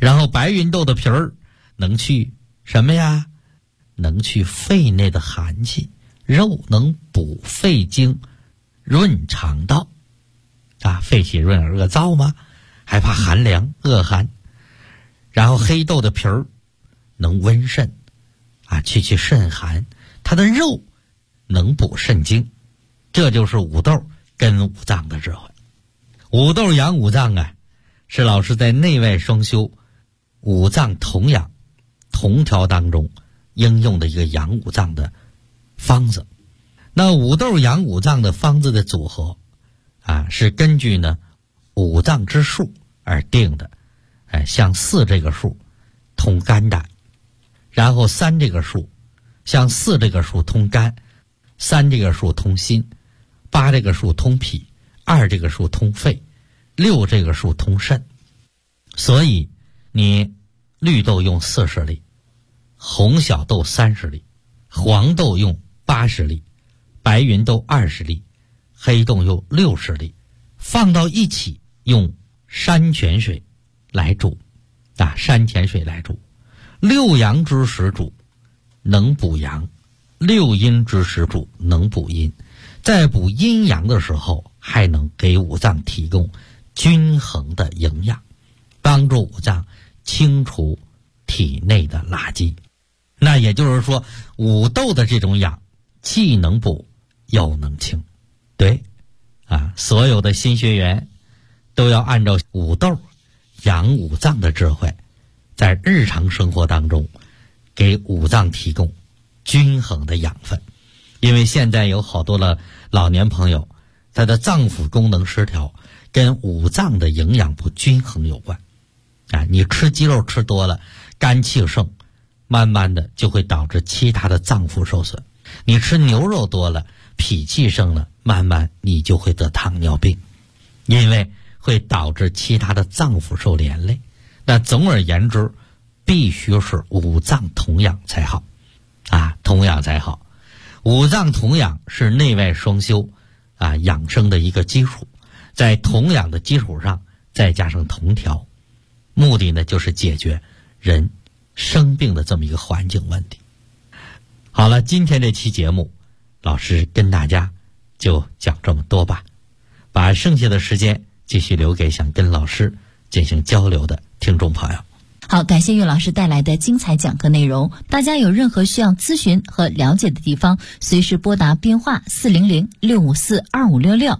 然后白芸豆的皮儿能去什么呀？能去肺内的寒气，肉能补肺经，润肠道啊，肺气润而恶燥嘛，还怕寒凉恶寒。然后黑豆的皮儿能温肾啊，去肾寒，它的肉能补肾精。这就是五豆跟五脏的智慧。五豆养五脏啊，是老师在内外双修五脏同养同调当中应用的一个养五脏的方子。那五豆养五脏的方子的组合啊，是根据呢五脏之数而定的。像4这个数通肝胆，然后3这个数，像4这个数通肝，3这个数通心，8这个数通脾，2这个数通肺，6这个数通肾。所以你绿豆用40粒，红小豆30粒，黄豆用80粒，白芸豆20粒，黑豆用60粒，放到一起用山泉水来煮啊，山泉水来煮。6阳之时煮能补阳，6阴之时煮能补阴，在补阴阳的时候还能给五脏提供均衡的营养，帮助五脏清除体内的垃圾。那也就是说，五豆的这种养既能补又能清。对啊，所有的新学员都要按照五豆养五脏的智慧，在日常生活当中给五脏提供均衡的养分。因为现在有好多的老年朋友，他的脏腑功能失调跟五脏的营养不均衡有关啊。你吃鸡肉吃多了，肝气盛，慢慢的就会导致其他的脏腑受损。你吃牛肉多了，脾气盛了，慢慢你就会得糖尿病，因为会导致其他的脏腑受连累。那总而言之，必须是五脏同养才好啊，同养才好。五脏同养是内外双修啊养生的一个基础，在同养的基础上再加上同调，目的呢就是解决人生病的这么一个环境问题。好了，今天这期节目老师跟大家就讲这么多吧，把剩下的时间继续留给想跟老师进行交流的听众朋友。 好，感谢岳老师带来的精彩讲课内容。大家有任何需要咨询和了解的地方，随时拨打编话400-654-2566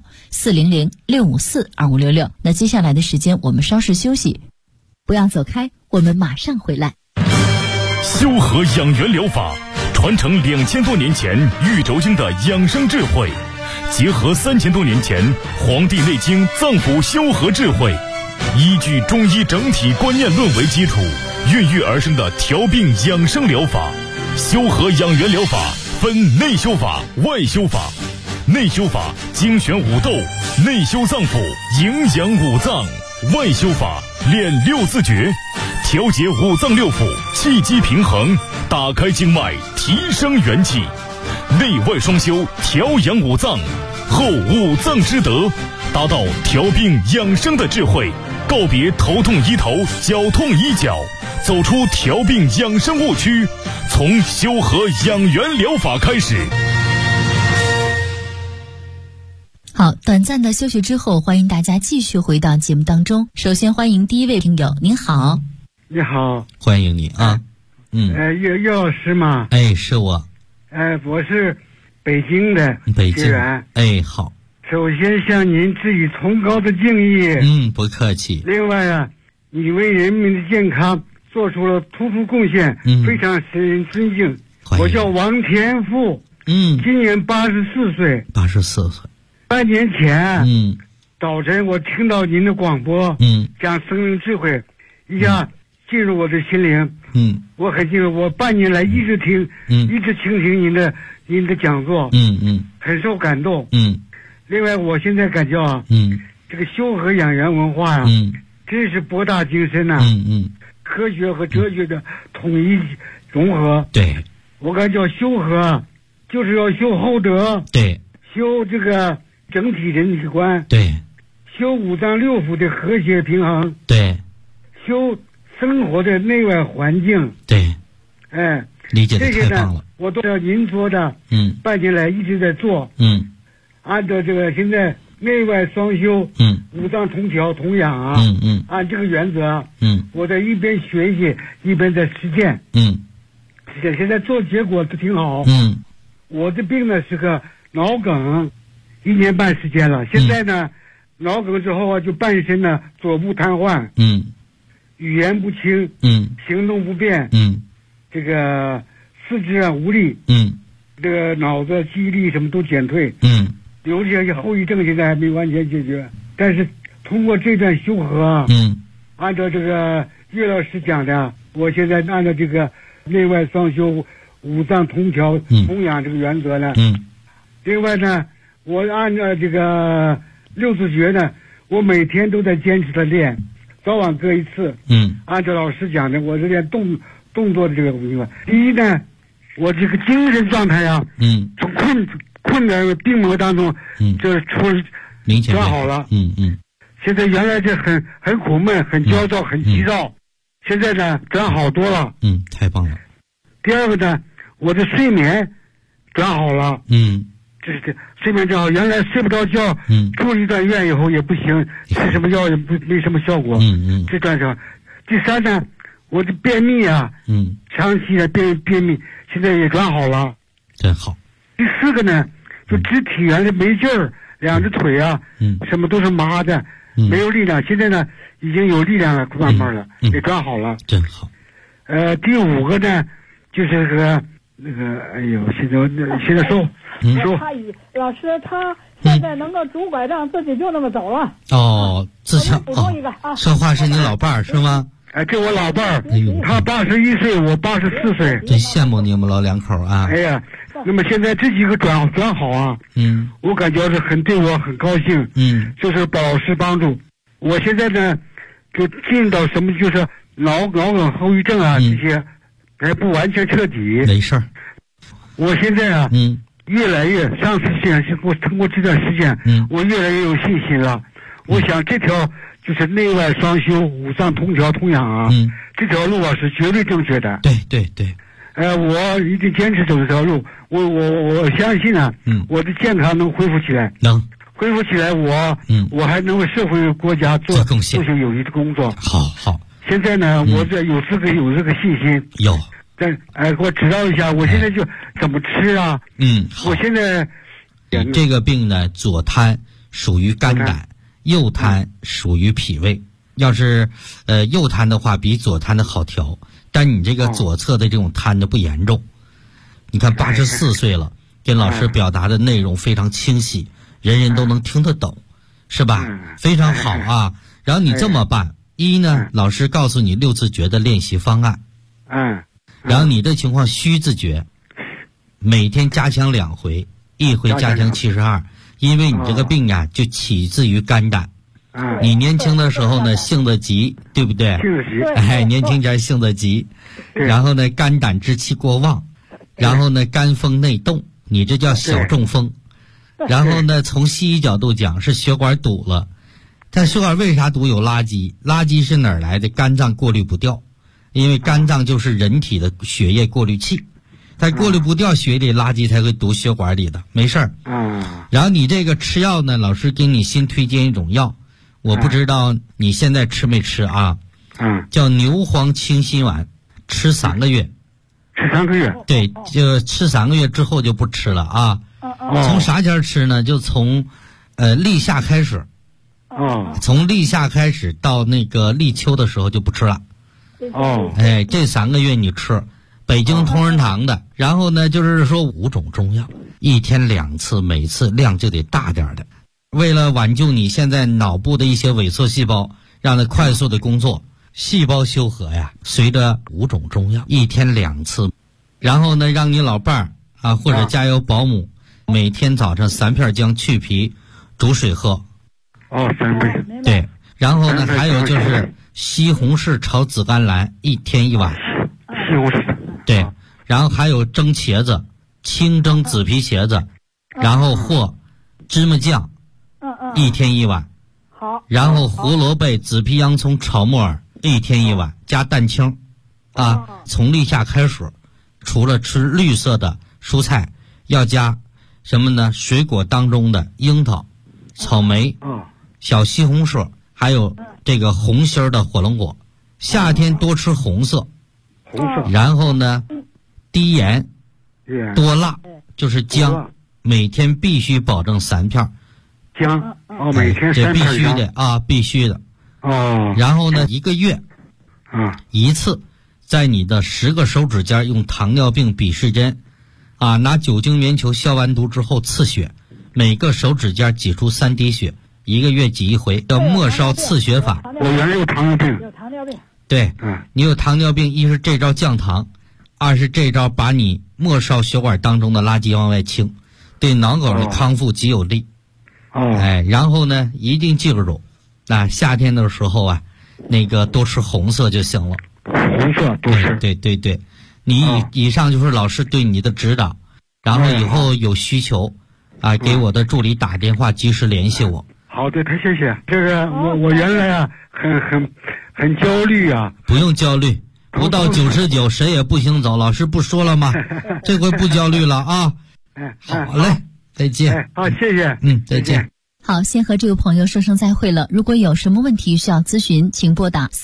400-654-2566。那接下来的时间我们稍事休息，不要走开，我们马上回来。 修和养元疗法传承2000多年前玉轴经的养生智慧，结合3000多年前《黄帝内经》脏腑修和智慧，依据中医整体观念论为基础，孕育而生的调病养生疗法。修和养元疗法分内修法、外修法。内修法精选五豆，内修脏腑，营养五脏；外修法练6字诀，调节五脏六腑，气机平衡，打开经脉，提升元气。内外双修，调养五脏，后五脏之德，达到调病养生的智慧，告别头痛医头，脚痛医脚，走出调病养生误区，从修和养元疗法开始。 好，短暂的休息之后，欢迎大家继续回到节目当中。首先欢迎第一位听友，您好。 你好， 欢迎你啊。 岳老师吗？ 哎，是我。 我是北京的学员。 哎，好。 首先向您致以崇高的敬意。 不客气。 另外啊，你为人民的健康做出了突出贡献，非常使人尊敬。我叫王天富，今年84岁。 84岁。 半年前，早晨我听到您的广播，讲生命智慧，一下进入我的心灵。我很记得，我半年来一直倾听您的讲座，很受感动。另外，我现在感觉啊，这个修和养元文化啊，真是博大精深呐。科学和哲学的统一融合。 对， 我感觉修和就是要修厚德。 对， 修这个整体人体观。 对， 修五脏六腑的和谐平衡。 对， 修生活的内外环境。 对，理解的太棒了。 我都要您说的，半年来一直在做，按照这个现在内外双修，五脏同调同养啊，按这个原则，我在一边学习一边在实践，现在做结果都挺好，我的病呢是个脑梗，1年半时间了，现在呢，脑梗之后啊就半身呢左部瘫痪，语言不清，行动不便，这个四肢啊无力，这个脑子记忆力什么都减退，有些后遗症现在还没完全解决，但是通过这段修和啊，按照这个岳老师讲的，我现在按照这个内外双修、五脏同调同养这个原则呢，另外呢，我按照这个六字诀呢，我每天都在坚持的练，早晚各一次，按照老师讲的，我这练动作的这个地方，第一呢，我这个精神状态啊，从困难病魔当中，这转好了，现在原来这很苦闷、很焦躁、很急躁，现在呢转好多了， 太棒了。 第二个呢，我的睡眠转好了，这睡眠转好，原来睡不着觉，住了一段院以后也不行，吃什么药也没什么效果，这段上。第三呢，我的便秘啊，长期的便秘，现在也转好了， 真好。 第四个呢，就肢体原来没劲儿，两只腿啊，什么都是麻的，没有力量，现在呢已经有力量了，慢慢的也转好了， 真好。 第5个呢，就是那个，哎呦，现在说， 老师他现在能够拄拐杖，自己就那么走了。 自强。 补充一个啊， 说话是你老伴儿是吗？ 这我老伴儿，他81岁，我84岁， 真羡慕你们老两口啊！ 哎呀，那么现在这几个转好啊，我感觉是对我很高兴，就是把老师帮助。我现在呢，就进到什么就是脑梗后遗症啊，这些还不完全彻底。 没事儿。 我现在啊，越来越上次我通过这段时间，我越来越有信心了。我想这条就是内外双修、五脏同调同养啊，这条路啊是绝对正确的。 对。 我一定坚持走这条路。我相信啊，我的健康能恢复起来，恢复起来，我还能为社会国家做贡献， 做些有益的工作。 好。 现在呢，我这有这个信心。 有。 但给我指导一下，我现在就怎么吃啊？ 好。 我现在你这个病呢，左瘫属于肝胆，右瘫属于脾胃。要是右瘫的话，比左瘫的好调，但你这个左侧的这种瘫的不严重。你看84岁了，跟老师表达的内容非常清晰，人人都能听得懂，是吧？非常好啊。然后你这么办，一呢，老师告诉你6字诀的练习方案，然后你的情况虚字诀，每天加强2回，一回加强72，因为你这个病呀就起自于肝胆。你年轻的时候呢性子急，对不对？ 性子急。 年轻点性子急，然后呢肝胆之气过旺，然后呢肝风内动，你这叫小中风。然后呢从西医角度讲是血管堵了，但血管为啥堵？有垃圾，垃圾是哪儿来的？肝脏过滤不掉，因为肝脏就是人体的血液过滤器，它过滤不掉血里垃圾才会堵血管里的，没事儿。然后你这个吃药呢，老师给你新推荐一种药，我不知道你现在吃没吃啊？叫牛黄清心丸，吃3个月。 吃3个月？ 对，就吃3个月之后就不吃了啊。从啥前吃呢？就从立夏开始。从立夏开始到那个立秋的时候就不吃了。这3个月你吃北京同仁堂的，然后呢就是说5种中药，一天2次，每次量就得大点的。为了挽救你现在脑部的一些萎缩细胞，让它快速的工作，细胞修和呀，随着5种中药，一天2次，然后呢让你老伴儿啊或者家有保姆，每天早上3片姜去皮煮水喝。 3杯。 对，然后呢还有就是西红柿炒紫甘蓝，一天1碗。 西红柿。 对，然后还有蒸茄子，清蒸紫皮茄子，然后或芝麻酱，一天1碗。 好。 然后胡萝卜、紫皮洋葱炒木耳， 一天1碗，加蛋清，从立夏开始，除了吃绿色的蔬菜，要加什么呢？水果当中的樱桃、草莓、小西红柿，还有这个红心的火龙果。夏天多吃红色，然后呢，低盐，多辣，就是姜，每天必须保证3片。 姜每天3片， 这必须的啊，必须的。然后呢，1个月一次，在你的10个手指尖用糖尿病鄙视针拿酒精棉球消完毒之后刺血，每个手指尖挤出3滴血，1个月挤1回，叫末梢刺血法。 我原来有糖尿病。 对，你有糖尿病，一是这招降糖，二是这招把你末梢血管当中的垃圾往外清，对脑梗的康复极有利。然后呢，一定记住，夏天的时候那个多吃红色就行了。 红色多吃。 对，你以上就是老师对你的指导，然后以后有需求给我的助理打电话，及时联系我。 好的，太谢谢。这个我原来很焦虑啊。 不用焦虑，不到99谁也不行走，老师不说了吗？这回不焦虑了啊。好嘞，再见。 好，谢谢。 再见。 好，先和这位朋友说声再会了。如果有什么问题需要咨询，请拨打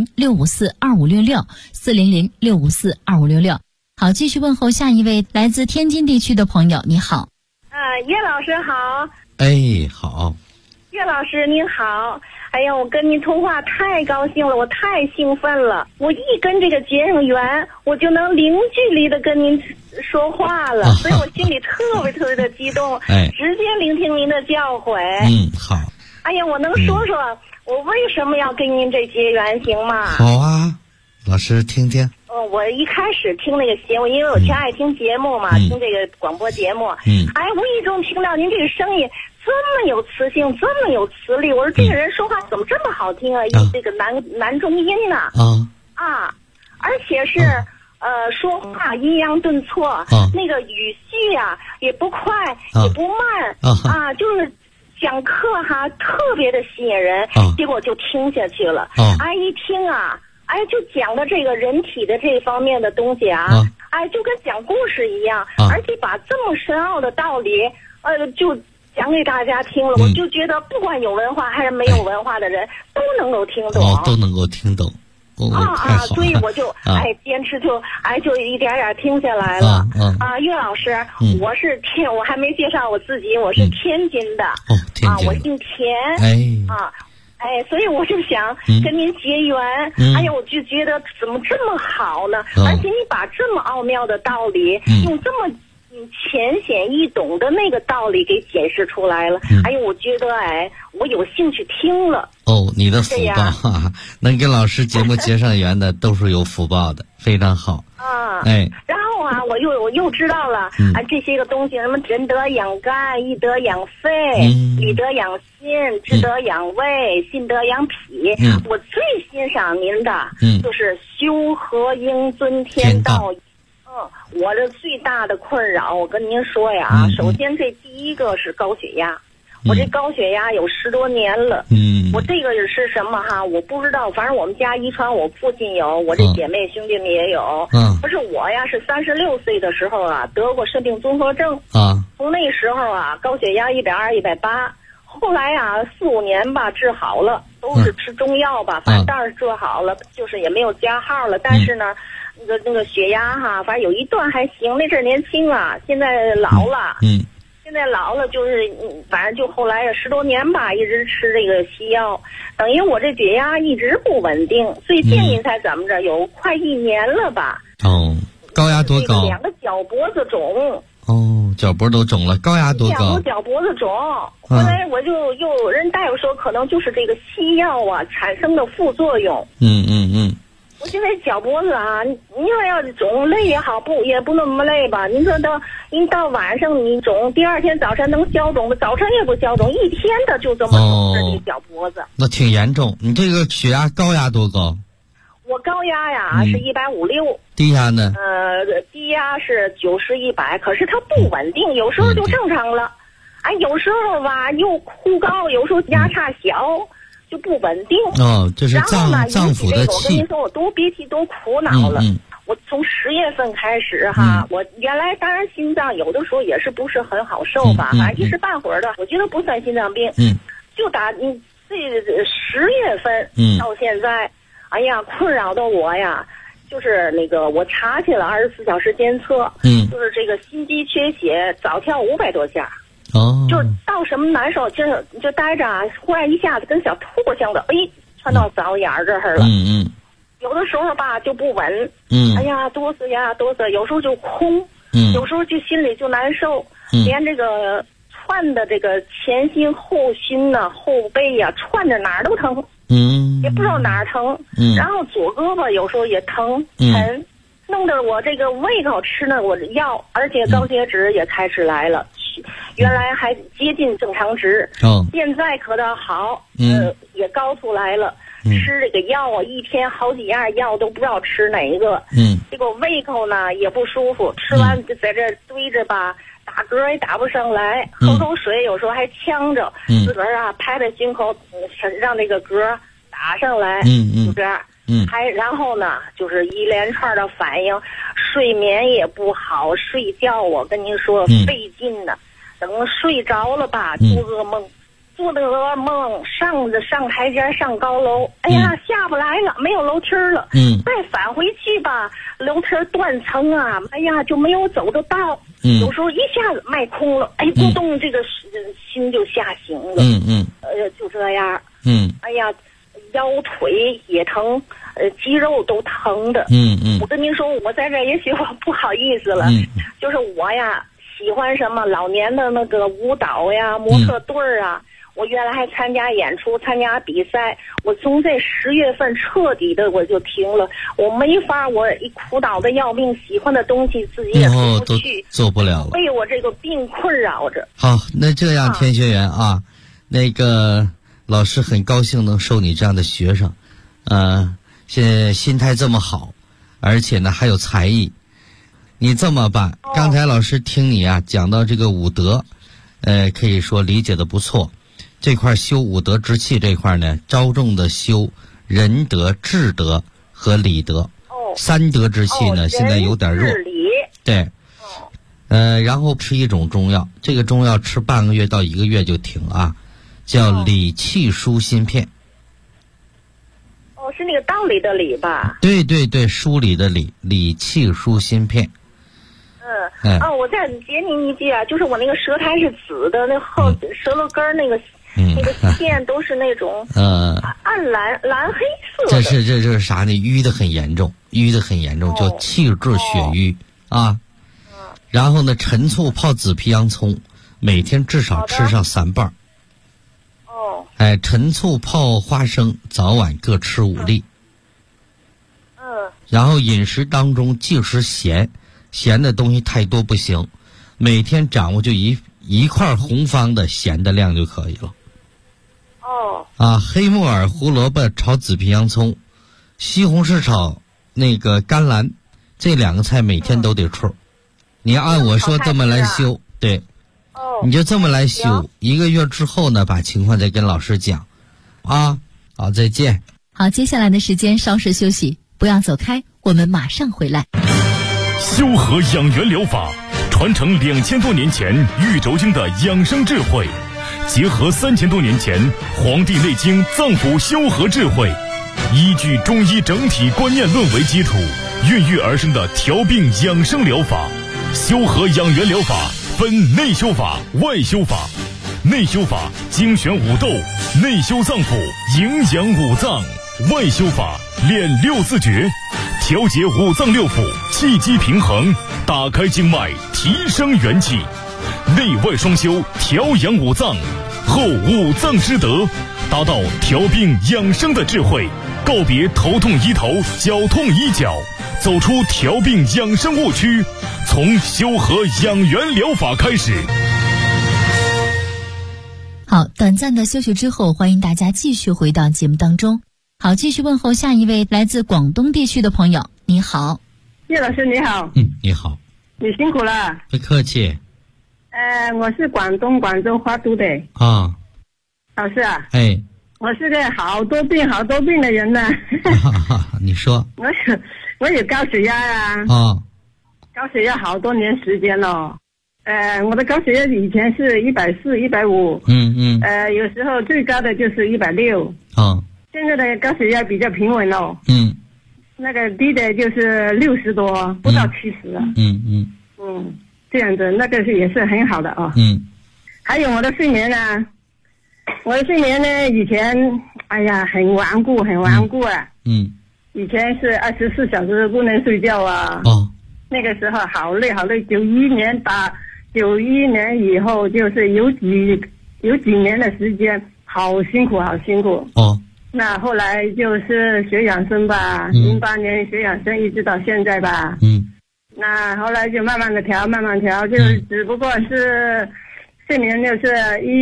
400-654-2566，400-654-2566。好，继续问候下一位来自天津地区的朋友，你好。 叶老师好。 好。 叶老师您好。哎呀，我跟您通话太高兴了，我太兴奋了。我一跟这个接上缘，我就能零距离的跟您说话了，所以我心里特别特别的激动，直接聆听您的教诲。 好。 哎呀，我能说说我为什么要跟您这结缘行吗？ 好啊，老师听听。 我一开始听那个节目，因为我挺爱听节目嘛，听这个广播节目。无意中听到您这个声音这么有磁性，这么有磁力，我说这个人说话怎么这么好听啊？这个男中音呐，而且是说话抑扬顿挫，那个语序也不快也不慢就是讲课特别的吸引人，结果就听下去了。一听就讲的这个人体的这方面的东西就跟讲故事一样，而且把这么深奥的道理就讲给大家听了，我就觉得不管有文化还是没有文化的人都能够听懂。 都能够听懂。 所以我就坚持就一点点听下来了。岳老师，我还没介绍我自己，我是天津的。我姓田。所以我就想跟您结缘。我就觉得怎么这么好呢？而且你把这么奥妙的道理用这么浅显易懂的那个道理给解释出来了。我觉得我有兴趣听了。 你的福报能跟老师节目结上缘的都是有福报的，非常好。 然后我又知道了这些个东西，什么仁德养肝，义德养肺，礼德养心，智德养胃，信德养脾。我最欣赏您的就是修和应尊天道。我这最大的困扰，我跟您说呀，首先这第一个是高血压。我这高血压有10多年了。我这个是什么我不知道，反正我们家遗传，我父亲有，我这姐妹兄弟们也有。不是我呀，是36岁的时候得过肾病综合症。从那时候高血压120、180，后来4、5年吧治好了，都是吃中药吧，反正倒是治好了，就是也没有加号了。但是呢，那个血压反正有一段还行，那阵年轻现在老了。现在老了，就是反正就后来10多年吧，一直吃这个西药，等于我这血压一直不稳定。最近您猜怎么着？有快1年了吧？ 高压多高 ？2个脚脖子肿。 脚脖都肿了，高压多高？2 个脚脖子肿。后来我就又人大夫说，可能就是这个西药产生的副作用。我现在脚脖子您说要肿累也好，也不那么累吧？您说您到晚上你肿，第2天早晨能消肿的，早晨也不消肿，一天的就这么肿着这脚脖子。 那挺严重。你这个血压高压多高？ 我高压是156。 低压呢？ 低压是90、100，可是它不稳定，有时候就正常了，有时候又忽高，有时候压差小。 就不稳定。 这是脏腑的气。 我跟你说，我多憋气，多苦恼了。我从10月份开始哈，我原来当然心脏有的时候也是不是很好受吧，反正一时半会儿的，我觉得不算心脏病。就打这10月份到现在，哎呀，困扰的我呀。就是那个，我查去了24小时监测，就是这个心肌缺血，早跳500多下，就到什么难受，就待着啊，忽然一下子跟小兔似的，窜到嗓子眼儿这儿了，有的时候吧就不稳，哎呀哆嗦呀哆嗦，有时候就空，有时候就心里就难受，连这个窜的这个前心后心呐、后背呀，窜着哪儿都疼。也不知道哪儿疼，然后左胳膊有时候也疼，弄得我这个胃口吃了我的药，而且高血脂也开始来了，原来还接近正常值，现在可倒好，也高出来了，吃这个药啊，一天好几样药都不知道吃哪一个，这个胃口呢也不舒服，吃完就在这堆着吧。打嗝也打不上来，喝口水有时候还呛着，自个儿啊拍拍胸口，让这个嗝打上来，就这样。还然后呢，就是一连串的反应，睡眠也不好，睡觉我跟您说费劲呢。等睡着了吧，做噩梦，做的噩梦，上台阶上高楼，哎呀下不来了，没有楼梯了，再返回去吧，楼梯断层啊，哎呀就没有走得到。有时候一下子脉空了，咕咚，这个心就下行了。就这样。哎呀，腰腿也疼，肌肉都疼的。我跟您说，我在这也许我不好意思了，就是我呀喜欢什么老年的那个舞蹈呀、模特队儿啊。我原来还参加演出、参加比赛，我从这10月份彻底的我就停了，我没法，我一苦恼的要命，喜欢的东西自己也做不去， 做不了了， 被我这个病困扰着。 好，那这样田学员啊，那个老师很高兴能收你这样的学生，现在心态这么好，而且呢还有才艺，你这么办？刚才老师听你啊讲到这个五德，可以说理解的不错。这块修五德之气这块呢，着重的修仁德、智德和礼德。三德之气呢，现在有点弱。对。然后吃一种中药，这个中药吃半个月到1个月就停啊，叫理气舒心片。 是那个道理的理吧？ 对对对，梳理的理，理气舒心片。 我再接您一句啊，就是我那个舌苔是紫的，那后舌头根儿那个。那个线都是那种暗蓝黑色的。这是啥呢？ 淤得很严重，叫气滞血瘀啊。然后呢，陈醋泡紫皮洋葱，每天至少吃上3瓣。陈醋泡花生，早晚各吃5粒。然后饮食当中忌食咸的东西太多不行，每天掌握就一块红方的咸的量就可以了。黑木耳、胡萝卜炒紫皮洋葱，西红柿炒那个甘蓝，这2个菜每天都得吃。你按我说这么来修，对，你就这么来修，1个月之后呢，把情况再跟老师讲。好，再见。 好，接下来的时间稍事休息，不要走开，我们马上回来。 修和养元疗法传承2000多年前玉轴经的养生智慧，结合3000多年前《黄帝内经》脏腑修和智慧，依据中医整体观念论为基础，孕育而生的调病养生疗法。修和养元疗法分内修法、外修法。内修法精选五斗，内修脏腑，营养五脏；外修法练6字诀，调节五脏六腑，气机平衡，打开经脉，提升元气。内外双修，调养五脏，后五脏之德，达到调病养生的智慧，告别头痛医头，脚痛医脚，走出调病养生误区，从修和养元疗法开始。 好，短暂的休息之后，欢迎大家继续回到节目当中。好，继续问候下一位来自广东地区的朋友。你好， 叶老师你好。 你好。 你辛苦了。 不客气。 我是广州花都的。 老师啊。 我是个好多病的人呢。 你说。 我有高血压啊。高血压好多年时间了。我的高血压以前是140、150。有时候最高的就是160。现在的高血压比较平稳了。那个低的就是60多，不到70了。这样子，那个也是很好的啊。还有我的睡眠呢，我的睡眠呢，以前很顽固啊。以前是24小时不能睡觉啊。那个时候好累。91年以后，就是有几年的时间，好辛苦。那后来就是学养生吧，08年学养生，一直到现在吧。那后来就慢慢调，就是只不过是睡眠就是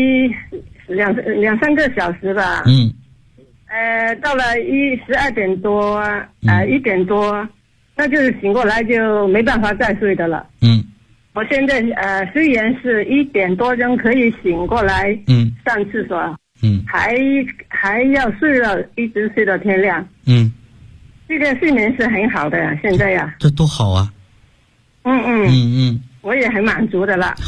2-3个小时吧。到了12点多1点多，那就是醒过来就没办法再睡的了。我现在虽然是1点多钟可以醒过来上厕所，还要睡了，一直睡到天亮。这个睡眠是很好的呀，现在呀。 这多好啊。 我也很满足的了。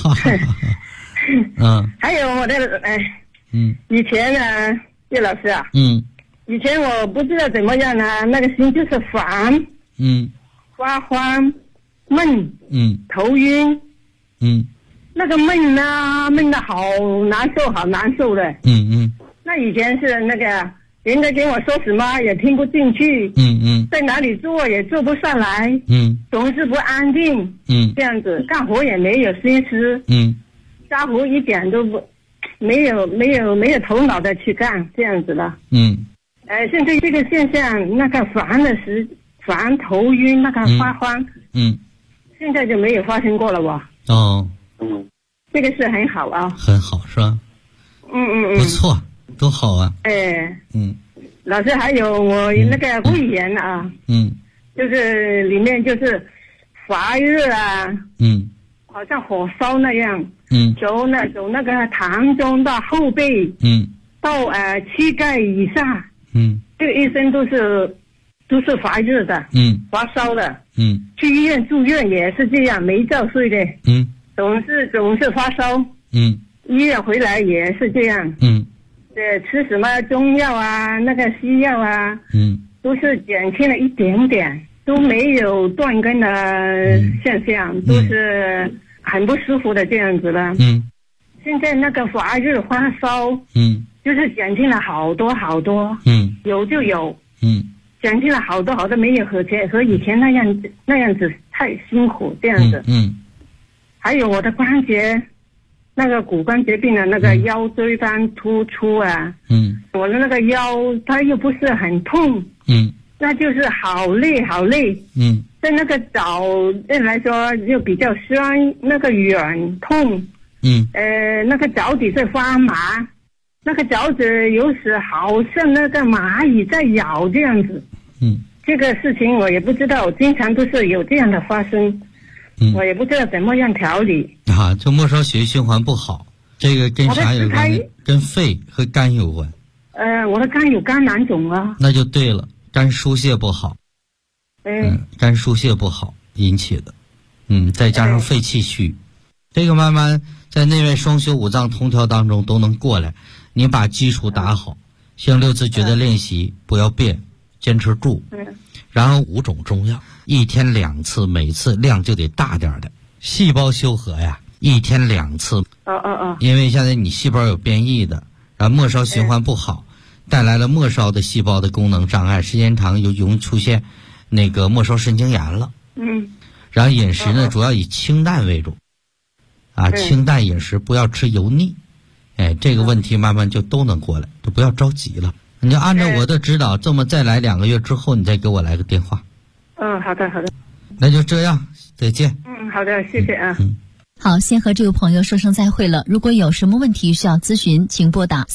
还有我的以前呢，叶老师啊。以前我不知道怎么样呢，那个心就是烦。发慌，闷。头晕。那个闷啊，闷得好难受的。那以前是那个人家跟我说什么也听不进去。在哪里做也做不上来。总是不安定。这样子干活也没有心思。家活一点都不没有头脑的去干，这样子了。现在这个现象，那个烦头晕，那个发慌。现在就没有发生过了吧？这个是很好啊。 很好是吧？不错，多好啊。 老师还有我那个胃炎啊。就是里面就是发热啊。好像火烧那样。从那个膻中到后背。到膝盖以上。这个一身都是发热的。发烧的。去医院住院也是这样，没觉睡的。总是发烧。医院回来也是这样。吃什么中药啊，那个西药啊。都是减轻了一点点，都没有断根的现象。都是很不舒服的这样子了。现在那个发热发烧。就是减轻了好多。有就有。减轻了好多，没有和以前那样子太辛苦这样子。还有我的关节，那个骨关节病的那个腰椎间突出啊。我的那个腰它又不是很痛。那就是好累。在那个脚来说就比较酸，那个软痛。那个脚底是发麻，那个脚趾有时好像那个蚂蚁在咬这样子。这个事情我也不知道，经常都是有这样的发生。我也不知道怎么样调理。 就末梢血液循环不好，这个跟啥有关系？跟肺和肝有关。 我的肝有肝囊肿啊。 那就对了，肝疏泄不好。肝疏泄不好引起的。再加上肺气虚，这个慢慢在内外双修五脏同调当中都能过来。你把基础打好，像6次觉的练习不要变，坚持住。然后5种中药，1天2次，每次量就得大点的。细胞修和呀，1天2次。因为现在你细胞有变异的，然后末梢循环不好，带来了末梢的细胞的功能障碍，时间长就容易出现那个末梢神经炎了。然后饮食呢，主要以清淡为主。清淡饮食，不要吃油腻。这个问题慢慢就都能过来，就不要着急了。你就按照我的指导，这么再来2个月之后，你再给我来个电话。 好的。 那就这样，再见。 好的，谢谢啊。 好，先和这位朋友说声再会了。如果有什么问题需要咨询，请拨打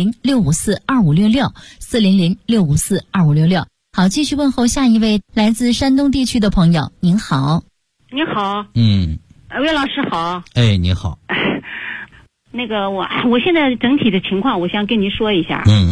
400-654-2566，400-654-2566。好，继续问候下一位来自山东地区的朋友。您好。 你好。魏老师好。 你好。 那个我现在整体的情况，我想跟您说一下。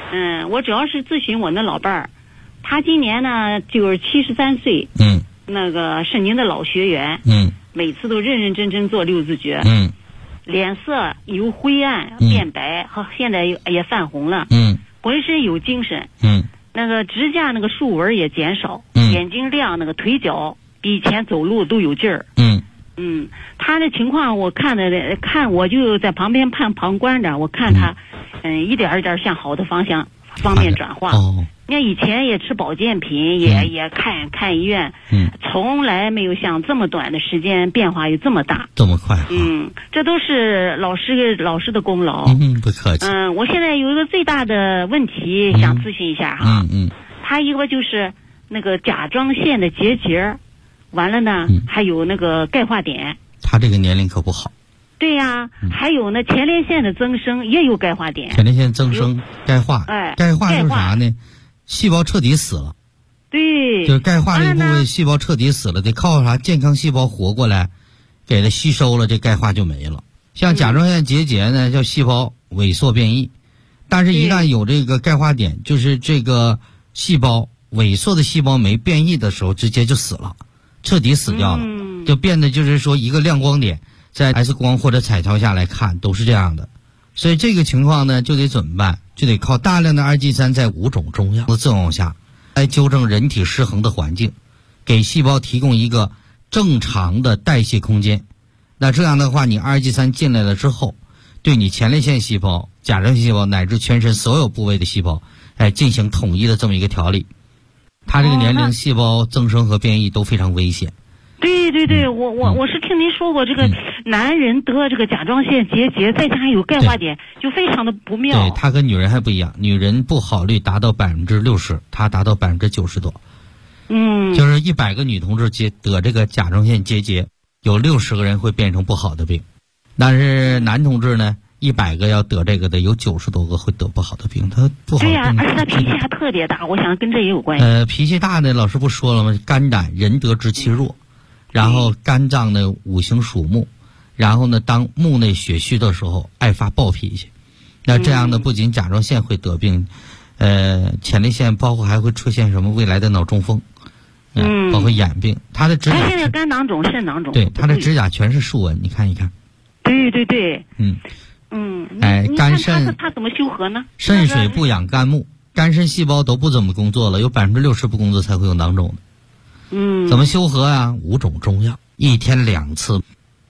我主要是咨询我那老伴儿，他今年呢就是73岁，那个是您的老学员，每次都认认真真做六字诀，脸色由灰暗变白，和现在也泛红了，浑身有精神，那个指甲那个竖纹也减少，眼睛亮，那个腿脚比以前走路都有劲儿，他的情况我看我就在旁边旁观着，我看他一点一点向好的方面转化。你看以前也吃保健品，也看医院，从来没有像这么短的时间变化有这么大， 这么快。 这都是老师的功劳。 不客气。 我现在有一个最大的问题想咨询一下哈。他一个就是那个甲状腺的结节，完了呢，还有那个钙化点。 他这个年龄可不好。 对呀，还有呢前列腺的增生也有钙化点。 前列腺增生，钙化。钙化是啥呢？细胞彻底死了。 对。 就是钙化这个部位细胞彻底死了，得靠啥？健康细胞活过来，给它吸收了，这钙化就没了。像甲状腺结节呢，叫细胞萎缩变异，但是一旦有这个钙化点，就是这个细胞萎缩的细胞没变异的时候，直接就死了，彻底死掉了，就变得就是说一个亮光点，在 X 光或者彩超下来看都是这样的。所以这个情况呢，就得怎么办？就得靠大量的2G3在5种中药的作用下，来纠正人体失衡的环境，给细胞提供一个正常的代谢空间。那这样的话，你2G3进来了之后，对你前列腺细胞、甲状腺细胞乃至全身所有部位的细胞，进行统一的这么一个调理。他这个年龄细胞增生和变异都非常危险。 对，我是听您说过，这个男人得这个甲状腺结节，再加上有钙化点，就非常的不妙。 对，他跟女人还不一样，女人不好率达到60%，他达到90%多。就是100个女同志得这个甲状腺结节，有60个人会变成不好的病，但是男同志呢，100个要得这个的，有90多个会得不好的病。他不好的病。 对呀，而且他脾气还特别大，我想跟这也有关系。 脾气大的老师不说了吗？肝胆人得之气弱。然后肝脏呢五行属木，然后呢当木内血虚的时候爱发暴脾气，那这样呢不仅甲状腺会得病，前列腺包括还会出现什么未来的脑中风，包括眼病。他的指甲现在肝囊肿、肾囊肿， 对，他的指甲全是竖纹，你看一看。 对。 肝肾他怎么修合呢？ 肾水不养肝木，肝肾细胞都不怎么工作了，有60%不工作才会有囊肿的。怎么修合啊？5种中药，1天2次。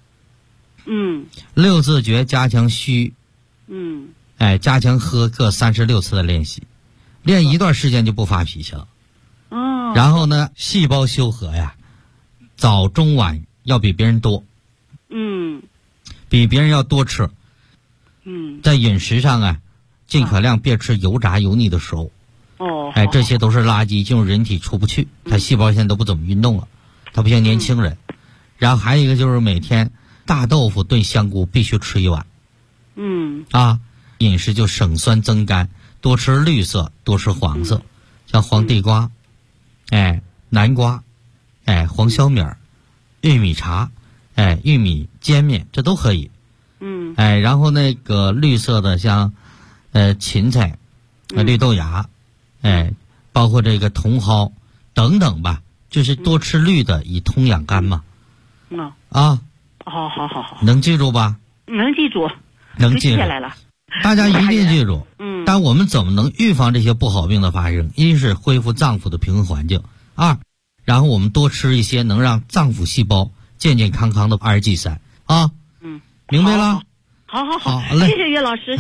六字诀加强虚。加强喝各36次的练习，练一段时间就不发脾气了。然后呢，细胞修合呀，早中晚要比别人多。比别人要多吃。在饮食上啊，尽可量别吃油炸油腻的食物。这些都是垃圾，进入人体出不去，他细胞现在都不怎么运动了，他不像年轻人。然后还有一个就是每天大豆腐炖香菇必须吃1碗。饮食就省酸增甘，多吃绿色，多吃黄色，像黄地瓜，南瓜，黄小米儿，玉米茶，玉米煎面，这都可以。然后那个绿色的像芹菜，绿豆芽，包括这个茼蒿等等吧，就是多吃绿的，以通养肝嘛。好，能记住吧？ 能记住， 能记住下来了。 大家一定记住。但我们怎么能预防这些不好病的发生？一是恢复脏腑的平衡环境，2，然后我们多吃一些能让脏腑细胞健健康康的2G3啊。明白了？ 好， 好嘞， 谢谢岳老师。